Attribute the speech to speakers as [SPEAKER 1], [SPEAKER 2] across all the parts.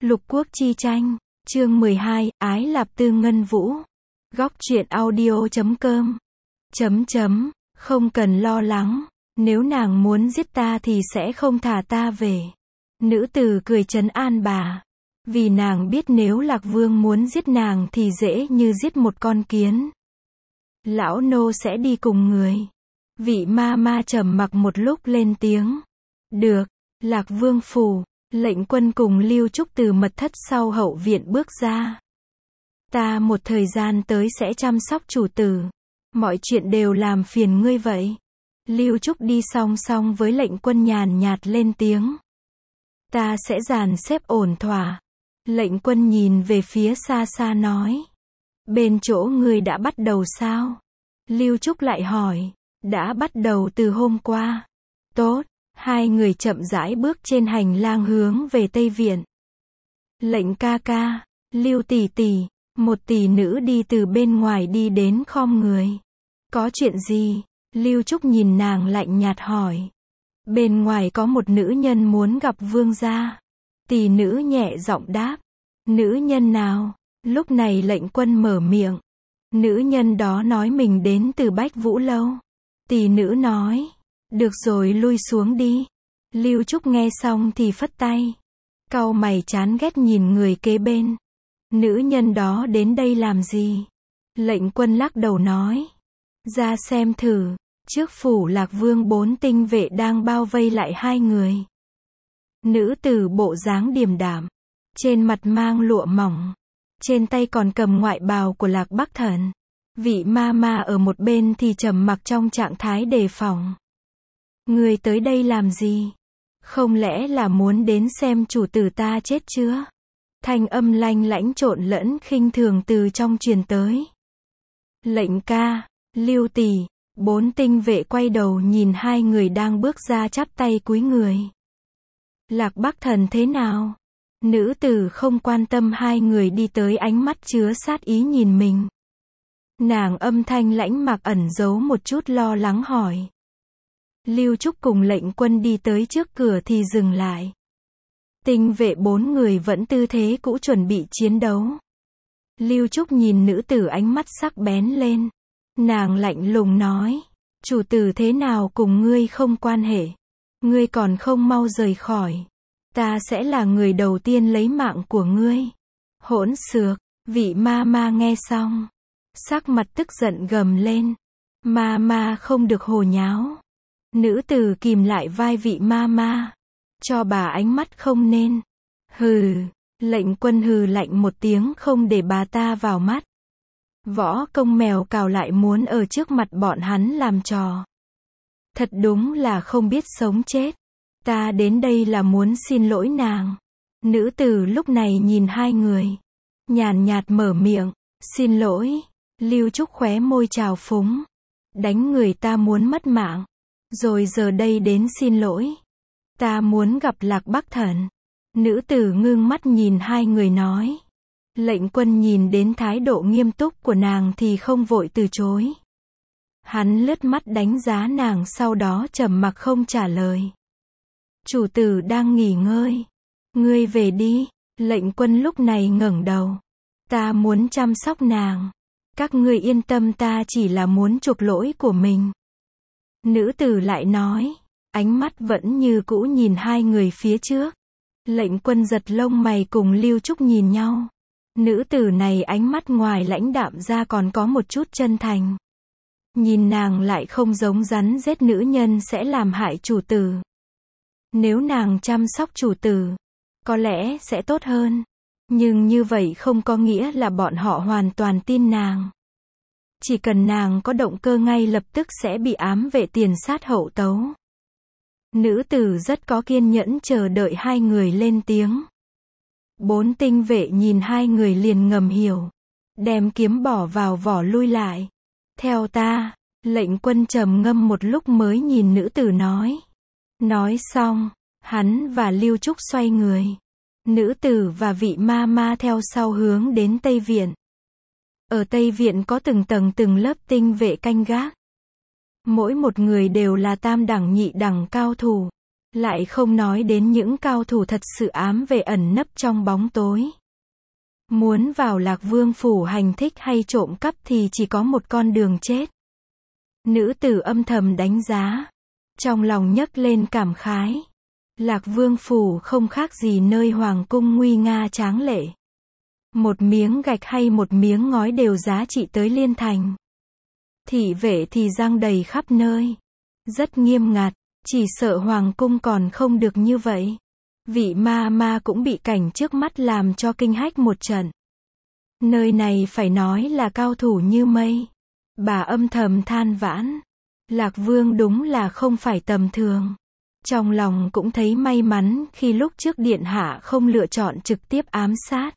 [SPEAKER 1] Lục Quốc chi tranh, chương 12, Ái Lạp Tư Ngân Vũ. Góc truyện audio.com. Không cần lo lắng, nếu nàng muốn giết ta thì sẽ không thả ta về. Nữ tử cười trấn an bà. Vì nàng biết nếu Lạc Vương muốn giết nàng thì dễ như giết một con kiến. Lão nô sẽ đi cùng người. Vị ma ma trầm mặc một lúc lên tiếng. Được, Lạc Vương phủ. Lệnh quân cùng Lưu Trúc từ mật thất sau hậu viện bước ra. Ta một thời gian tới sẽ chăm sóc chủ tử. Mọi chuyện đều làm phiền ngươi vậy. Lưu Trúc đi song song với lệnh quân nhàn nhạt lên tiếng. Ta sẽ dàn xếp ổn thỏa. Lệnh quân nhìn về phía xa xa nói. Bên chỗ ngươi đã bắt đầu sao? Lưu Trúc lại hỏi. Đã bắt đầu từ hôm qua. Tốt. Hai người chậm rãi bước trên hành lang hướng về Tây Viện. Lệnh ca ca, Lưu tỷ tỷ, một tỷ nữ đi từ bên ngoài đi đến khom người. Có chuyện gì? Lưu Trúc nhìn nàng lạnh nhạt hỏi. Bên ngoài có một nữ nhân muốn gặp vương gia. Tỷ nữ nhẹ giọng đáp. Nữ nhân nào? Lúc này lệnh quân mở miệng. Nữ nhân đó nói mình đến từ Bách Vũ Lâu. Tỷ nữ nói. Được rồi, lui xuống đi. Lưu Trúc nghe xong thì phất tay. Cau mày chán ghét nhìn người kế bên. Nữ nhân đó đến đây làm gì? Lệnh quân lắc đầu nói. Ra xem thử. Trước phủ Lạc Vương 4 tinh vệ đang bao vây lại hai người. Nữ tử bộ dáng điềm đạm. Trên mặt mang lụa mỏng. Trên tay còn cầm ngoại bào của Lạc Bắc Thần. Vị ma ma ở một bên thì trầm mặc trong trạng thái đề phòng. Người tới đây làm gì? Không lẽ là muốn đến xem chủ tử ta chết chưa? Thanh âm lanh lãnh trộn lẫn khinh thường từ trong truyền tới. Lệnh ca, Lưu tỷ, 4 tinh vệ quay đầu nhìn hai người đang bước ra chắp tay cúi người. Lạc Bắc Thần thế nào? Nữ tử không quan tâm hai người đi tới, ánh mắt chứa sát ý nhìn mình. Nàng âm thanh lãnh mạc ẩn giấu một chút lo lắng hỏi. Lưu Trúc cùng lệnh quân đi tới trước cửa thì dừng lại. Tinh vệ 4 người vẫn tư thế cũ chuẩn bị chiến đấu. Lưu Trúc nhìn nữ tử, ánh mắt sắc bén lên. Nàng lạnh lùng nói. Chủ tử thế nào cùng ngươi không quan hệ. Ngươi còn không mau rời khỏi. Ta sẽ là người đầu tiên lấy mạng của ngươi. Hỗn xược. Vị ma ma nghe xong. Sắc mặt tức giận gầm lên. Ma ma không được hồ nháo. Nữ tử kìm lại vai vị ma ma. Cho bà ánh mắt không nên. Hừ. Lệnh quân hừ lạnh một tiếng không để bà ta vào mắt. Võ công mèo cào lại muốn ở trước mặt bọn hắn làm trò. Thật đúng là không biết sống chết. Ta đến đây là muốn xin lỗi nàng. Nữ tử lúc này nhìn hai người. Nhàn nhạt mở miệng. Xin lỗi. Lưu Trúc khóe môi trào phúng. Đánh người ta muốn mất mạng. Rồi giờ đây đến xin lỗi. Ta muốn gặp Lạc Bắc Thần. Nữ tử ngưng mắt nhìn hai người nói. Lệnh quân nhìn đến thái độ nghiêm túc của nàng thì không vội từ chối. Hắn lướt mắt đánh giá nàng, sau đó trầm mặc không trả lời. Chủ tử đang nghỉ ngơi. Ngươi về đi. Lệnh quân lúc này ngẩng đầu. Ta muốn chăm sóc nàng. Các ngươi yên tâm, ta chỉ là muốn chuộc lỗi của mình. Nữ tử lại nói. Ánh mắt vẫn như cũ nhìn hai người phía trước. Lệnh quân giật lông mày cùng Lưu Trúc nhìn nhau. Nữ tử này ánh mắt ngoài lãnh đạm ra còn có một chút chân thành. Nhìn nàng lại không giống rắn rết nữ nhân sẽ làm hại chủ tử. Nếu nàng chăm sóc chủ tử, có lẽ sẽ tốt hơn. Nhưng như vậy không có nghĩa là bọn họ hoàn toàn tin nàng. Chỉ cần nàng có động cơ ngay lập tức sẽ bị ám vệ tiền sát hậu tấu. Nữ tử rất có kiên nhẫn chờ đợi hai người lên tiếng. 4 tinh vệ nhìn hai người liền ngầm hiểu. Đem kiếm bỏ vào vỏ lui lại. Theo ta. Lệnh quân trầm ngâm một lúc mới nhìn nữ tử nói. Nói xong, hắn và Lưu Trúc xoay người. Nữ tử và vị ma ma theo sau hướng đến Tây Viện. Ở Tây Viện có từng tầng từng lớp tinh vệ canh gác. Mỗi một người đều là tam đẳng nhị đẳng cao thủ. Lại không nói đến những cao thủ thật sự ám về ẩn nấp trong bóng tối. Muốn vào Lạc Vương phủ hành thích hay trộm cắp thì chỉ có một con đường chết. Nữ tử âm thầm đánh giá. Trong lòng nhấc lên cảm khái. Lạc Vương phủ không khác gì nơi hoàng cung nguy nga tráng lệ. Một miếng gạch hay một miếng ngói đều giá trị tới liên thành. Thị vệ thì giăng đầy khắp nơi. Rất nghiêm ngặt, chỉ sợ hoàng cung còn không được như vậy. Vị ma cũng bị cảnh trước mắt làm cho kinh hách một trận. Nơi này phải nói là cao thủ như mây. Bà âm thầm than vãn. Lạc Vương đúng là không phải tầm thường. Trong lòng cũng thấy may mắn khi lúc trước điện hạ không lựa chọn trực tiếp ám sát.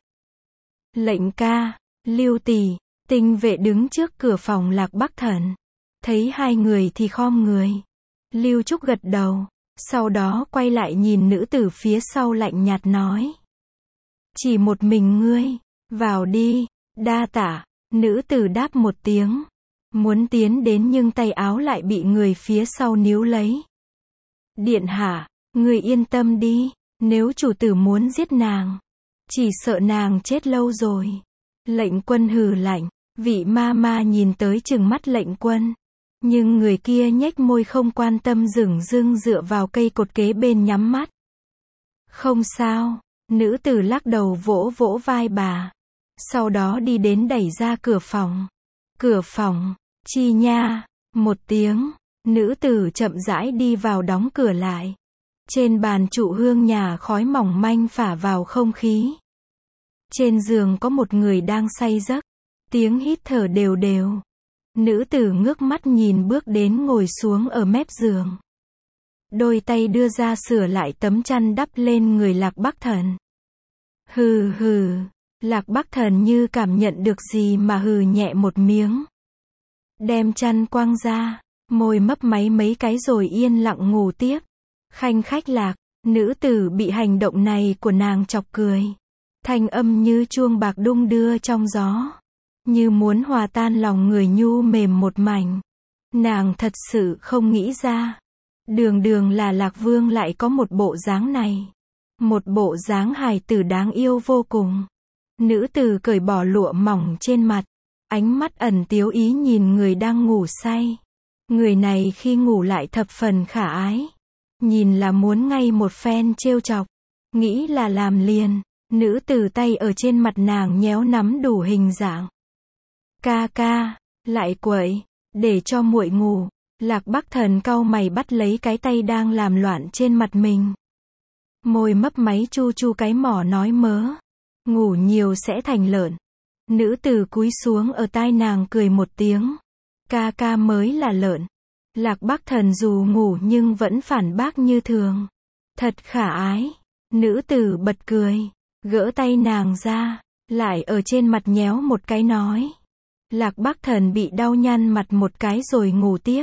[SPEAKER 1] Lệnh ca, Lưu Tỷ, Tinh vệ đứng trước cửa phòng Lạc Bắc Thần. Thấy hai người thì khom người. Lưu Trúc gật đầu, sau đó quay lại nhìn nữ tử phía sau lạnh nhạt nói. Chỉ một mình ngươi, vào đi, đa tạ. Nữ tử đáp một tiếng. Muốn tiến đến nhưng tay áo lại bị người phía sau níu lấy. Điện hạ, người yên tâm đi, nếu chủ tử muốn giết nàng, chỉ sợ nàng chết lâu rồi. Lệnh quân hừ lạnh, vị ma nhìn tới chừng mắt lệnh quân. Nhưng người kia nhếch môi không quan tâm dửng dưng dựa vào cây cột kế bên nhắm mắt. Không sao, nữ tử lắc đầu vỗ vỗ vai bà. Sau đó đi đến đẩy ra cửa phòng. Cửa phòng, chi nha, một tiếng, nữ tử chậm rãi đi vào đóng cửa lại. Trên bàn trụ hương nhà khói mỏng manh phả vào không khí. Trên giường có một người đang say giấc, tiếng hít thở đều đều. Nữ tử ngước mắt nhìn bước đến ngồi xuống ở mép giường. Đôi tay đưa ra sửa lại tấm chăn đắp lên người Lạc Bắc Thần. Hừ hừ, Lạc Bắc Thần như cảm nhận được gì mà hừ nhẹ một miếng. Đem chăn quăng ra, môi mấp máy mấy cái rồi yên lặng ngủ tiếp. Khanh khách Lạc, nữ tử bị hành động này của nàng chọc cười. Thanh âm như chuông bạc đung đưa trong gió. Như muốn hòa tan lòng người nhu mềm một mảnh. Nàng thật sự không nghĩ ra. Đường là Lạc Vương lại có một bộ dáng này. Một bộ dáng hài tử đáng yêu vô cùng. Nữ tử cởi bỏ lụa mỏng trên mặt. Ánh mắt ẩn tiếu ý nhìn người đang ngủ say. Người này khi ngủ lại thập phần khả ái. Nhìn là muốn ngay một phen trêu chọc. Nghĩ là làm liền. Nữ tử tay ở trên mặt nàng nhéo nắm đủ hình dạng. Ca, lại quậy, để cho muội ngủ. Lạc Bắc Thần cau mày bắt lấy cái tay đang làm loạn trên mặt mình. Môi mấp máy chu chu cái mỏ nói mớ. Ngủ nhiều sẽ thành lợn. Nữ tử cúi xuống ở tai nàng cười một tiếng. Ca mới là lợn. Lạc Bắc Thần dù ngủ nhưng vẫn phản bác như thường. Thật khả ái. Nữ tử bật cười. Gỡ tay nàng ra. Lại ở trên mặt nhéo một cái nói. Lạc Bắc Thần bị đau nhăn mặt một cái rồi ngủ tiếp.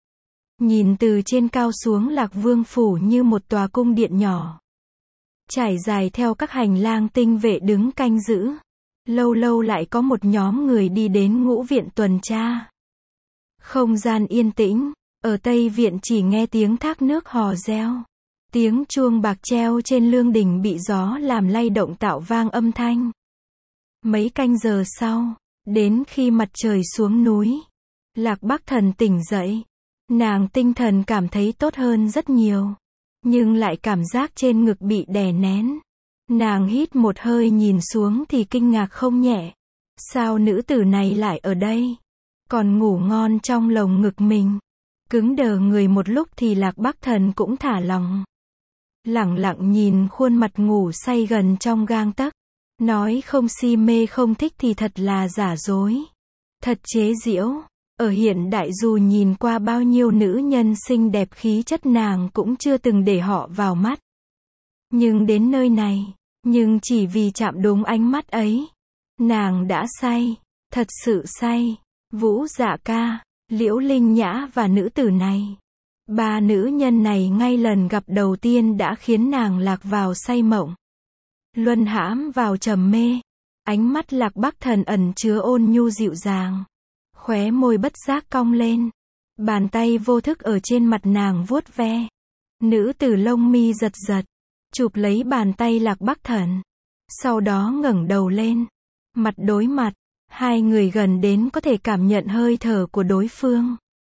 [SPEAKER 1] Nhìn từ trên cao xuống Lạc Vương phủ như một tòa cung điện nhỏ. Trải dài theo các hành lang tinh vệ đứng canh giữ. Lâu lâu lại có một nhóm người đi đến ngũ viện tuần tra. Không gian yên tĩnh, ở Tây viện chỉ nghe tiếng thác nước hò reo. Tiếng chuông bạc treo trên lương đình bị gió làm lay động tạo vang âm thanh. Mấy canh giờ sau, đến khi mặt trời xuống núi, Lạc Bắc Thần tỉnh dậy. Nàng tinh thần cảm thấy tốt hơn rất nhiều. Nhưng lại cảm giác trên ngực bị đè nén. Nàng hít một hơi nhìn xuống thì kinh ngạc không nhẹ. Sao nữ tử này lại ở đây? Còn ngủ ngon trong lồng ngực mình. Cứng đờ người một lúc thì Lạc Bắc Thần cũng thả lòng. Lẳng lặng nhìn khuôn mặt ngủ say gần trong gang tấc. Nói không si mê không thích thì thật là giả dối. Thật chế giễu. Ở hiện đại dù nhìn qua bao nhiêu nữ nhân xinh đẹp khí chất nàng cũng chưa từng để họ vào mắt. Nhưng đến nơi này, nhưng chỉ vì chạm đúng ánh mắt ấy, nàng đã say, thật sự say. Vũ Dạ Ca, Liễu Linh Nhã và nữ tử này. Ba nữ nhân này ngay lần gặp đầu tiên đã khiến nàng lạc vào say mộng. Luân hãm vào trầm mê. Ánh mắt Lạc Bắc Thần ẩn chứa ôn nhu dịu dàng. Khóe môi bất giác cong lên. Bàn tay vô thức ở trên mặt nàng vuốt ve. Nữ tử lông mi giật giật, chụp lấy bàn tay Lạc Bắc Thần. Sau đó ngẩng đầu lên. Mặt đối mặt, hai người gần đến có thể cảm nhận hơi thở của đối phương.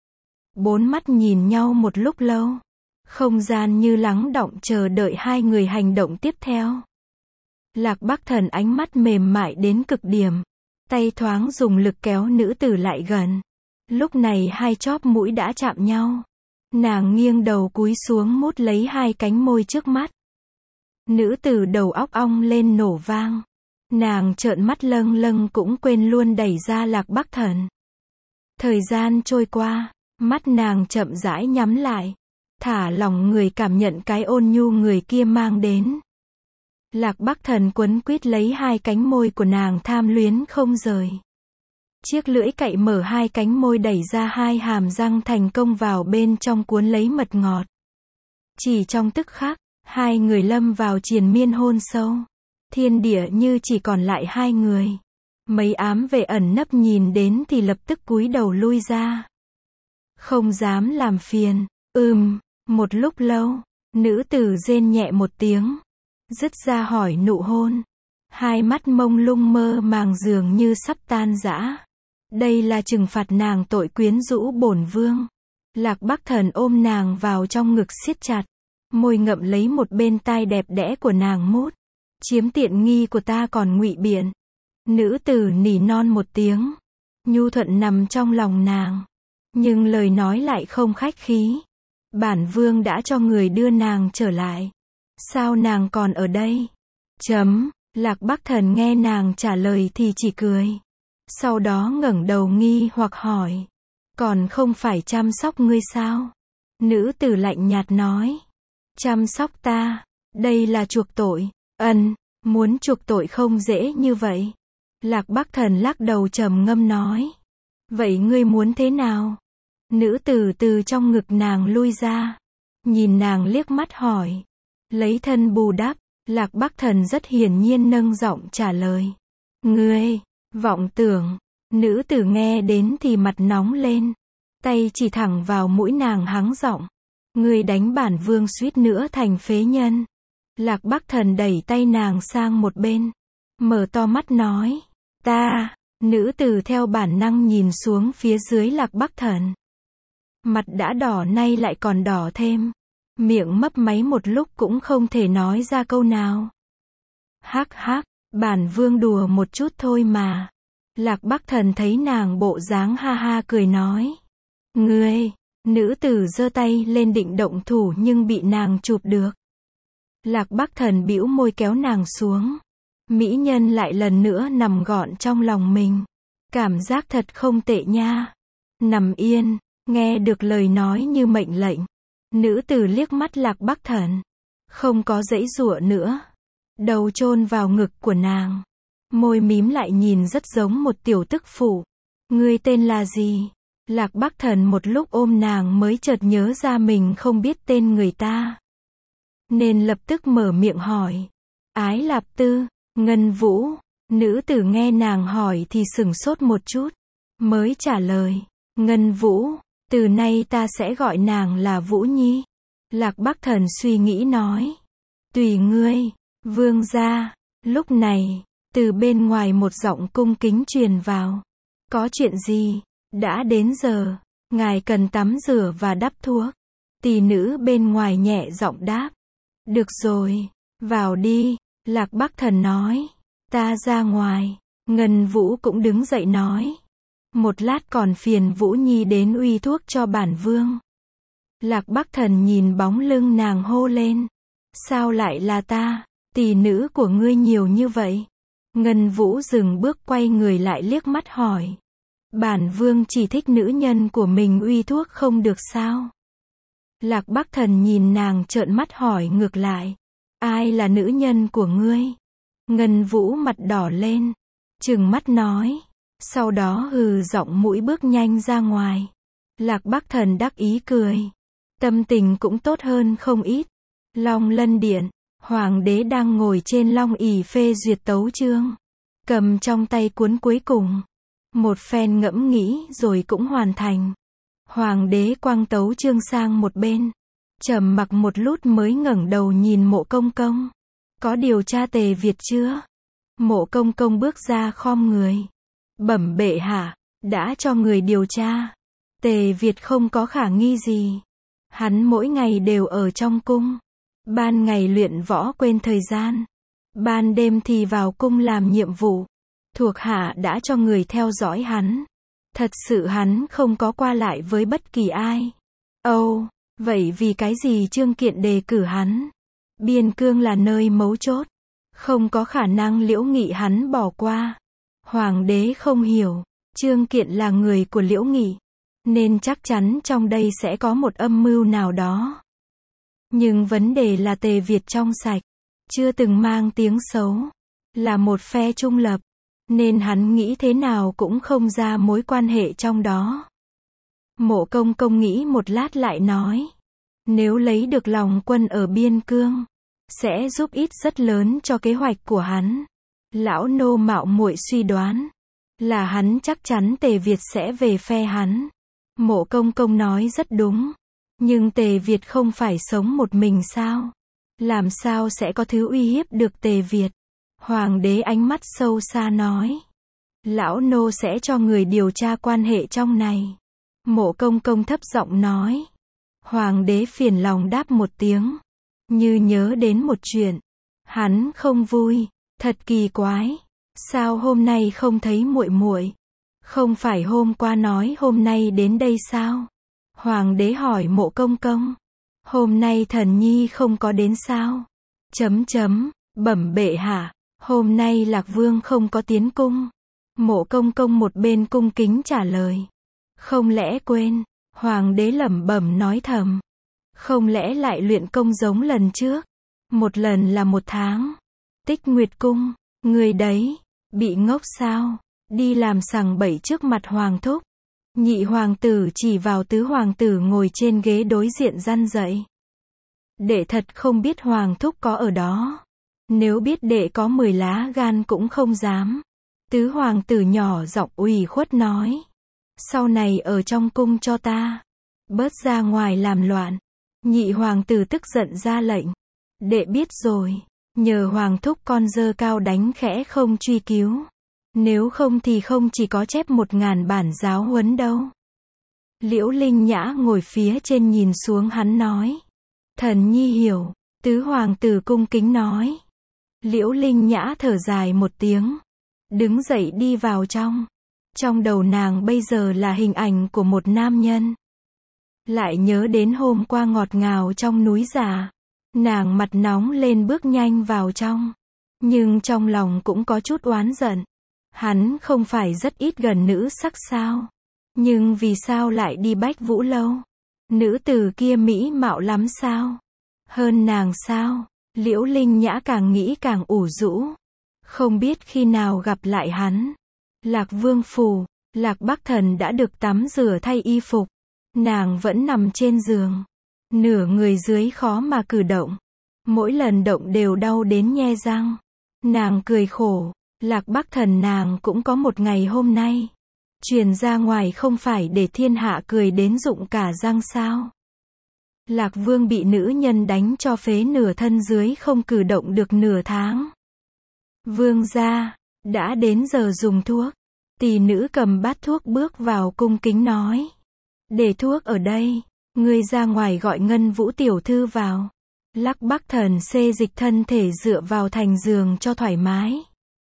[SPEAKER 1] Bốn mắt nhìn nhau một lúc lâu. Không gian như lắng đọng chờ đợi hai người hành động tiếp theo. Lạc Bắc Thần ánh mắt mềm mại đến cực điểm. Tay thoáng dùng lực kéo nữ tử lại gần. Lúc này hai chóp mũi đã chạm nhau. Nàng nghiêng đầu cúi xuống mút lấy hai cánh môi trước mắt. Nữ tử đầu óc ong lên nổ vang. Nàng trợn mắt lâng lâng cũng quên luôn đẩy ra Lạc Bắc Thần. Thời gian trôi qua, mắt nàng chậm rãi nhắm lại. Thả lỏng người cảm nhận cái ôn nhu người kia mang đến. Lạc Bắc Thần quấn quýt lấy hai cánh môi của nàng tham luyến không rời. Chiếc lưỡi cạy mở hai cánh môi đẩy ra hai hàm răng thành công vào bên trong cuốn lấy mật ngọt. Chỉ trong tức khắc, hai người lâm vào triền miên hôn sâu. Thiên địa như chỉ còn lại hai người. Mấy ám vệ ẩn nấp nhìn đến thì lập tức cúi đầu lui ra. Không dám làm phiền. Một lúc lâu, nữ tử rên nhẹ một tiếng. Dứt ra hỏi nụ hôn. Hai mắt mông lung mơ màng dường như sắp tan rã. Đây là trừng phạt nàng tội quyến rũ bổn vương. Lạc Bắc Thần ôm nàng vào trong ngực siết chặt. Môi ngậm lấy một bên tai đẹp đẽ của nàng mút. Chiếm tiện nghi của ta còn ngụy biện. Nữ tử nỉ non một tiếng. Nhu thuận nằm trong lòng nàng. Nhưng lời nói lại không khách khí. Bản vương đã cho người đưa nàng trở lại. Sao nàng còn ở đây? Lạc Bắc Thần nghe nàng trả lời thì chỉ cười. Sau đó ngẩng đầu nghi hoặc hỏi. Còn không phải chăm sóc ngươi sao? Nữ tử lạnh nhạt nói. Chăm sóc ta? Đây là chuộc tội. Muốn chuộc tội không dễ như vậy. Lạc Bắc Thần lắc đầu trầm ngâm nói. Vậy ngươi muốn thế nào? Nữ tử từ trong ngực nàng lui ra. Nhìn nàng liếc mắt hỏi. Lấy thân bù đắp. Lạc Bắc Thần rất hiển nhiên nâng giọng trả lời. Ngươi, vọng tưởng. Nữ tử nghe đến thì mặt nóng lên. Tay chỉ thẳng vào mũi nàng hắng giọng. Ngươi đánh bản vương suýt nữa thành phế nhân. Lạc Bắc Thần đẩy tay nàng sang một bên. Mở to mắt nói. Ta. Nữ tử theo bản năng nhìn xuống phía dưới Lạc Bắc Thần. Mặt đã đỏ nay lại còn đỏ thêm. Miệng mấp máy một lúc cũng không thể nói ra câu nào. Hắc hắc, bản vương đùa một chút thôi mà. Lạc Bắc Thần thấy nàng bộ dáng ha ha cười nói. Ngươi, nữ tử giơ tay lên định động thủ nhưng bị nàng chụp được. Lạc Bắc Thần bĩu môi kéo nàng xuống. Mỹ nhân lại lần nữa nằm gọn trong lòng mình. Cảm giác thật không tệ nha. Nằm yên, nghe được lời nói như mệnh lệnh. Nữ tử liếc mắt Lạc Bắc Thần. Không có giãy giụa nữa. Đầu chôn vào ngực của nàng. Môi mím lại nhìn rất giống một tiểu tức phụ. Ngươi tên là gì? Lạc Bắc Thần một lúc ôm nàng mới chợt nhớ ra mình không biết tên người ta. Nên lập tức mở miệng hỏi. Ái Lạp Tư, Ngân Vũ. Nữ tử nghe nàng hỏi thì sửng sốt một chút. Mới trả lời. Ngân Vũ. Từ nay ta sẽ gọi nàng là Vũ Nhi. Lạc Bắc Thần suy nghĩ nói. Tùy ngươi, vương gia. Lúc này, từ bên ngoài một giọng cung kính truyền vào. Có chuyện gì? Đã đến giờ, ngài cần tắm rửa và đắp thuốc. Tỷ nữ bên ngoài nhẹ giọng đáp. Được rồi, vào đi. Lạc Bắc Thần nói. Ta ra ngoài. Ngân Vũ cũng đứng dậy nói. Một lát còn phiền Vũ Nhi đến uy thuốc cho bản vương. Lạc Bắc Thần nhìn bóng lưng nàng hô lên. Sao lại là ta? Tỷ nữ của ngươi nhiều như vậy. Ngân Vũ dừng bước quay người lại liếc mắt hỏi. Bản vương chỉ thích nữ nhân của mình uy thuốc không được sao? Lạc Bắc Thần nhìn nàng trợn mắt hỏi ngược lại. Ai là nữ nhân của ngươi? Ngân Vũ mặt đỏ lên. Trừng mắt nói. Sau đó hừ giọng mũi bước nhanh ra ngoài. Lạc Bắc Thần đắc ý cười. Tâm tình cũng tốt hơn không ít. Long Lân Điện. Hoàng đế đang ngồi trên long ỷ phê duyệt tấu chương. Cầm trong tay cuốn cuối cùng. Một phen ngẫm nghĩ rồi cũng hoàn thành. Hoàng đế quăng tấu chương sang một bên. Trầm mặc một lúc mới ngẩng đầu nhìn Mộ Công Công. Có điều tra Tề Việt chưa? Mộ Công Công bước ra khom người. Bẩm bệ hạ, đã cho người điều tra. Tề Việt không có khả nghi gì. Hắn mỗi ngày đều ở trong cung. Ban ngày luyện võ quên thời gian. Ban đêm thì vào cung làm nhiệm vụ. Thuộc hạ đã cho người theo dõi hắn. Thật sự hắn không có qua lại với bất kỳ ai. Âu, vậy vì cái gì Trương Kiện đề cử hắn? Biên Cương là nơi mấu chốt. Không có khả năng Liễu Nghị hắn bỏ qua. Hoàng đế không hiểu. Trương Kiện là người của Liễu Nghị. Nên chắc chắn trong đây sẽ có một âm mưu nào đó. Nhưng vấn đề là Tề Việt trong sạch. Chưa từng mang tiếng xấu. Là một phe trung lập. Nên hắn nghĩ thế nào cũng không ra mối quan hệ trong đó. Mộ Công Công nghĩ một lát lại nói. Nếu lấy được lòng quân ở Biên Cương, sẽ giúp ích rất lớn cho kế hoạch của hắn. Lão nô mạo muội suy đoán. Là hắn chắc chắn Tề Việt sẽ về phe hắn. Mộ Công Công nói rất đúng. Nhưng Tề Việt không phải sống một mình sao? Làm sao sẽ có thứ uy hiếp được Tề Việt? Hoàng đế ánh mắt sâu xa nói. Lão nô sẽ cho người điều tra quan hệ trong này. Mộ Công Công thấp giọng nói. Hoàng đế phiền lòng đáp một tiếng. Như nhớ đến một chuyện. Hắn không vui. Thật kỳ quái. Sao hôm nay không thấy muội muội? Không phải hôm qua nói hôm nay đến đây sao? Hoàng đế hỏi Mộ Công Công. Hôm nay Thần Nhi không có đến sao? Bẩm bệ hạ. Hôm nay Lạc Vương không có tiến cung. Mộ Công Công một bên cung kính trả lời. Không lẽ quên? Hoàng đế lẩm bẩm nói thầm. Không lẽ lại luyện công giống lần trước? Một lần là 1 tháng. Tích Nguyệt Cung. Người đấy. Bị ngốc sao? Đi làm sằng bậy trước mặt Hoàng thúc. Nhị hoàng tử chỉ vào tứ hoàng tử ngồi trên ghế đối diện răn dậy. Đệ thật không biết Hoàng thúc có ở đó. Nếu biết đệ có 10 lá gan cũng không dám. Tứ hoàng tử nhỏ giọng ủy khuất nói. Sau này ở trong cung cho ta. Bớt ra ngoài làm loạn. Nhị hoàng tử tức giận ra lệnh. Đệ biết rồi. Nhờ Hoàng thúc con dơ cao đánh khẽ không truy cứu. Nếu không thì không chỉ có chép 1000 bản giáo huấn đâu. Liễu Linh Nhã ngồi phía trên nhìn xuống hắn nói. Thần Nhi hiểu. Tứ hoàng tử cung kính nói. Liễu Linh Nhã thở dài một tiếng. Đứng dậy đi vào trong. Trong đầu nàng bây giờ là hình ảnh của một nam nhân. Lại nhớ đến hôm qua ngọt ngào trong núi Giả. Nàng mặt nóng lên bước nhanh vào trong. Nhưng trong lòng cũng có chút oán giận. Hắn không phải rất ít gần nữ sắc sao? Nhưng vì sao lại đi Bách Vũ Lâu? Nữ tử kia mỹ mạo lắm sao? Hơn nàng sao? Liễu Linh Nhã càng nghĩ càng ủ rũ. Không biết khi nào gặp lại hắn. Lạc Vương phủ, Lạc Bắc Thần đã được tắm rửa thay y phục. Nàng vẫn nằm trên giường. Nửa người dưới khó mà cử động. Mỗi lần động đều đau đến nhe răng. Nàng cười khổ. Lạc Bắc Thần nàng cũng có một ngày hôm nay. Truyền ra ngoài không phải để thiên hạ cười đến rụng cả răng sao? Lạc Vương bị nữ nhân đánh cho phế nửa thân dưới không cử động được nửa tháng. Vương gia, đã đến giờ dùng thuốc. Tỷ nữ cầm bát thuốc bước vào cung kính nói. Để thuốc ở đây, ngươi ra ngoài gọi Ngân Vũ tiểu thư vào. Lạc Bắc Thần xê dịch thân thể dựa vào thành giường cho thoải mái.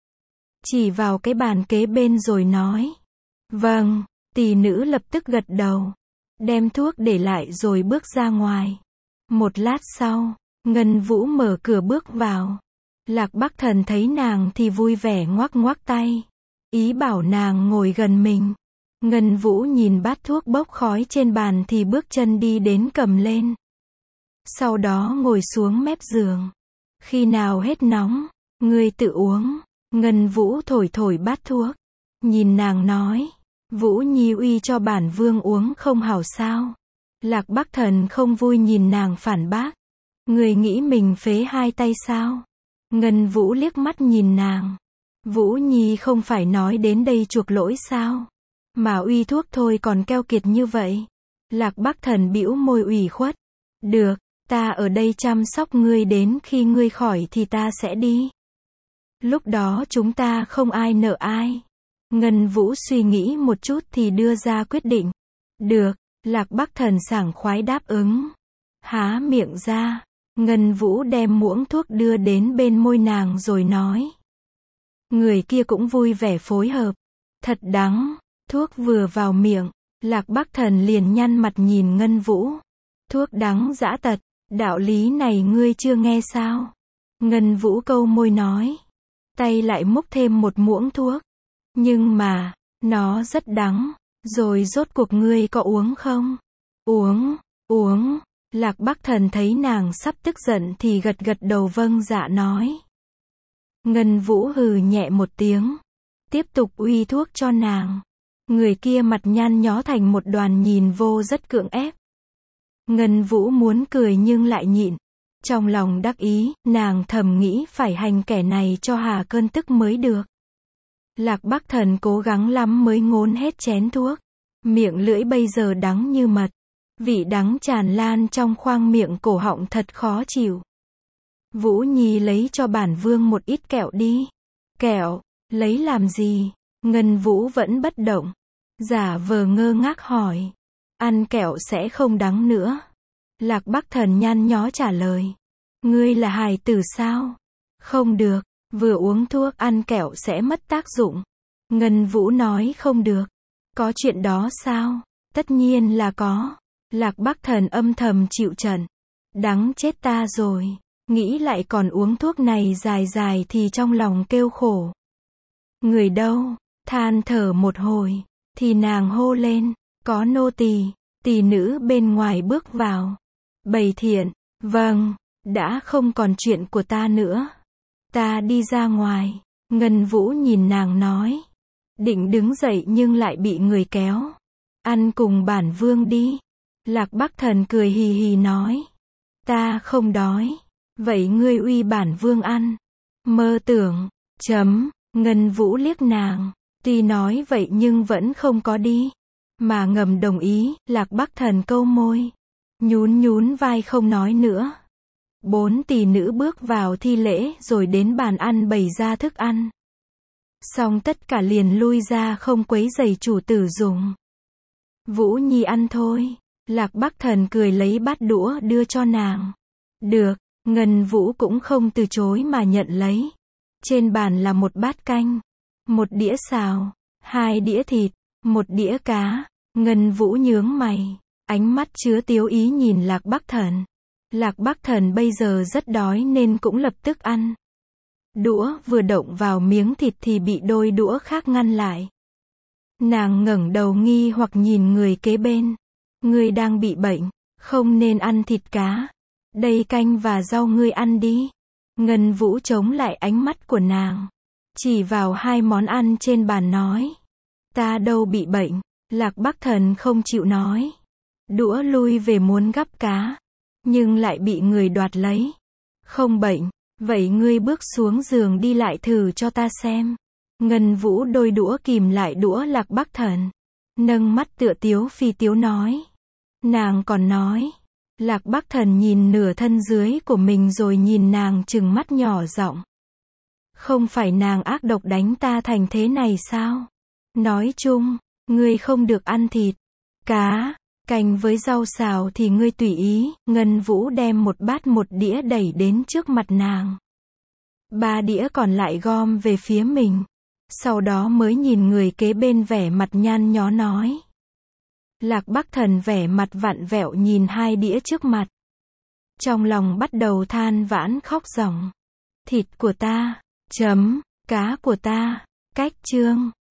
[SPEAKER 1] Chỉ vào cái bàn kế bên rồi nói. Vâng, tỷ nữ lập tức gật đầu. Đem thuốc để lại rồi bước ra ngoài. Một lát sau, Ngân Vũ mở cửa bước vào. Lạc Bắc Thần thấy nàng thì vui vẻ ngoắc ngoắc tay. Ý bảo nàng ngồi gần mình. Ngân Vũ nhìn bát thuốc bốc khói trên bàn thì bước chân đi đến cầm lên. Sau đó ngồi xuống mép giường. Khi nào hết nóng, ngươi tự uống. Ngân Vũ thổi thổi bát thuốc. Nhìn nàng nói. Vũ Nhi uy cho bản vương uống không hảo sao? Lạc Bắc Thần không vui nhìn nàng phản bác. Người nghĩ mình phế 2 tay sao? Ngân Vũ liếc mắt nhìn nàng. Vũ Nhi không phải nói đến đây chuộc lỗi sao? Mà uy thuốc thôi còn keo kiệt như vậy. Lạc Bắc Thần bĩu môi ủy khuất. Được, Ta ở đây chăm sóc ngươi đến khi ngươi khỏi thì ta sẽ đi. Lúc đó chúng ta không ai nợ ai. Ngân Vũ suy nghĩ một chút thì đưa ra quyết định. Được, Lạc Bắc Thần sảng khoái đáp ứng. Há miệng ra, Ngân Vũ đem muỗng thuốc đưa đến bên môi nàng rồi nói. Người kia cũng vui vẻ phối hợp. Thật đắng, thuốc vừa vào miệng, Lạc Bắc Thần liền nhăn mặt nhìn Ngân Vũ. Thuốc đắng dã tật, đạo lý này ngươi chưa nghe sao? Ngân Vũ câu môi nói. Tay lại múc thêm một muỗng thuốc. Nhưng mà, nó rất đắng, rồi rốt cuộc ngươi có uống không? Uống, uống. Lạc Bắc Thần thấy nàng sắp tức giận thì gật gật đầu vâng dạ nói. Ngân Vũ hừ nhẹ một tiếng, tiếp tục uy thuốc cho nàng. Người kia mặt nhăn nhó thành một đoàn nhìn vô rất cưỡng ép. Ngân Vũ muốn cười nhưng lại nhịn. Trong lòng đắc ý, nàng thầm nghĩ phải hành kẻ này cho hà cơn tức mới được. Lạc Bắc Thần cố gắng lắm mới ngốn hết chén thuốc. Miệng lưỡi bây giờ đắng như mật. Vị đắng tràn lan trong khoang miệng cổ họng thật khó chịu. Vũ Nhi lấy cho bản vương một ít kẹo đi. Kẹo, lấy làm gì? Ngân Vũ vẫn bất động. Giả vờ ngơ ngác hỏi. Ăn kẹo sẽ không đắng nữa. Lạc Bắc Thần nhăn nhó trả lời. Ngươi là hài tử sao? Không được, vừa uống thuốc ăn kẹo sẽ mất tác dụng. Ngân Vũ nói không được. Có chuyện đó sao? Tất nhiên là có. Lạc Bắc Thần âm thầm chịu trận. Đắng chết ta rồi. Nghĩ lại còn uống thuốc này dài dài thì trong lòng kêu khổ. Người đâu? Than thở một hồi. Thì nàng hô lên. Có nô tỳ. Tỳ nữ bên ngoài bước vào. Bầy Thiện. Vâng. Đã không còn chuyện của ta nữa. Ta đi ra ngoài. Ngân Vũ nhìn nàng nói. Định đứng dậy nhưng lại bị người kéo. Ăn cùng bản vương đi. Lạc Bắc Thần cười hì hì nói. Ta không đói. Vậy ngươi uy bản vương ăn. Mơ tưởng. Ngân Vũ liếc nàng. Tuy nói vậy nhưng vẫn không có đi. Mà ngầm đồng ý. Lạc Bắc Thần câu môi. Nhún nhún vai không nói nữa. 4 tỷ nữ bước vào thi lễ rồi đến bàn ăn bày ra thức ăn. Xong tất cả liền lui ra không quấy rầy chủ tử dùng. Vũ Nhi ăn thôi. Lạc Bắc Thần cười lấy bát đũa đưa cho nàng. Được, Ngân Vũ cũng không từ chối mà nhận lấy. Trên bàn là một bát canh, một đĩa xào, 2 đĩa thịt, một đĩa cá. Ngân Vũ nhướng mày, ánh mắt chứa tiếu ý nhìn Lạc Bắc Thần. Lạc Bắc Thần bây giờ rất đói nên cũng lập tức ăn. Đũa vừa động vào miếng thịt thì bị đôi đũa khác ngăn lại. Nàng ngẩng đầu nghi hoặc nhìn người kế bên. Ngươi đang bị bệnh, không nên ăn thịt cá. Đây canh và rau ngươi ăn đi. Ngân Vũ chống lại ánh mắt của nàng. Chỉ vào 2 món ăn trên bàn nói. Ta đâu bị bệnh. Lạc Bắc Thần không chịu nói. Đũa lui về muốn gắp cá. Nhưng lại bị người đoạt lấy. Không bệnh, vậy ngươi bước xuống giường đi lại thử cho ta xem. Ngân Vũ đôi đũa kìm lại đũa Lạc Bắc Thần. Nâng mắt tựa tiếu phi tiếu nói. Nàng còn nói. Lạc Bắc Thần nhìn nửa thân dưới của mình rồi nhìn nàng trừng mắt nhỏ giọng. Không phải nàng ác độc đánh ta thành thế này sao? Nói chung, ngươi không được ăn thịt, cá, canh với rau xào thì ngươi tùy ý. Ngân Vũ đem một bát một đĩa đẩy đến trước mặt nàng. 3 đĩa còn lại gom về phía mình. Sau đó mới nhìn người kế bên vẻ mặt nhăn nhó nói. Lạc Bắc Thần vẻ mặt vặn vẹo nhìn 2 đĩa trước mặt. Trong lòng bắt đầu than vãn khóc ròng. Thịt của ta, cá của ta, cách chương.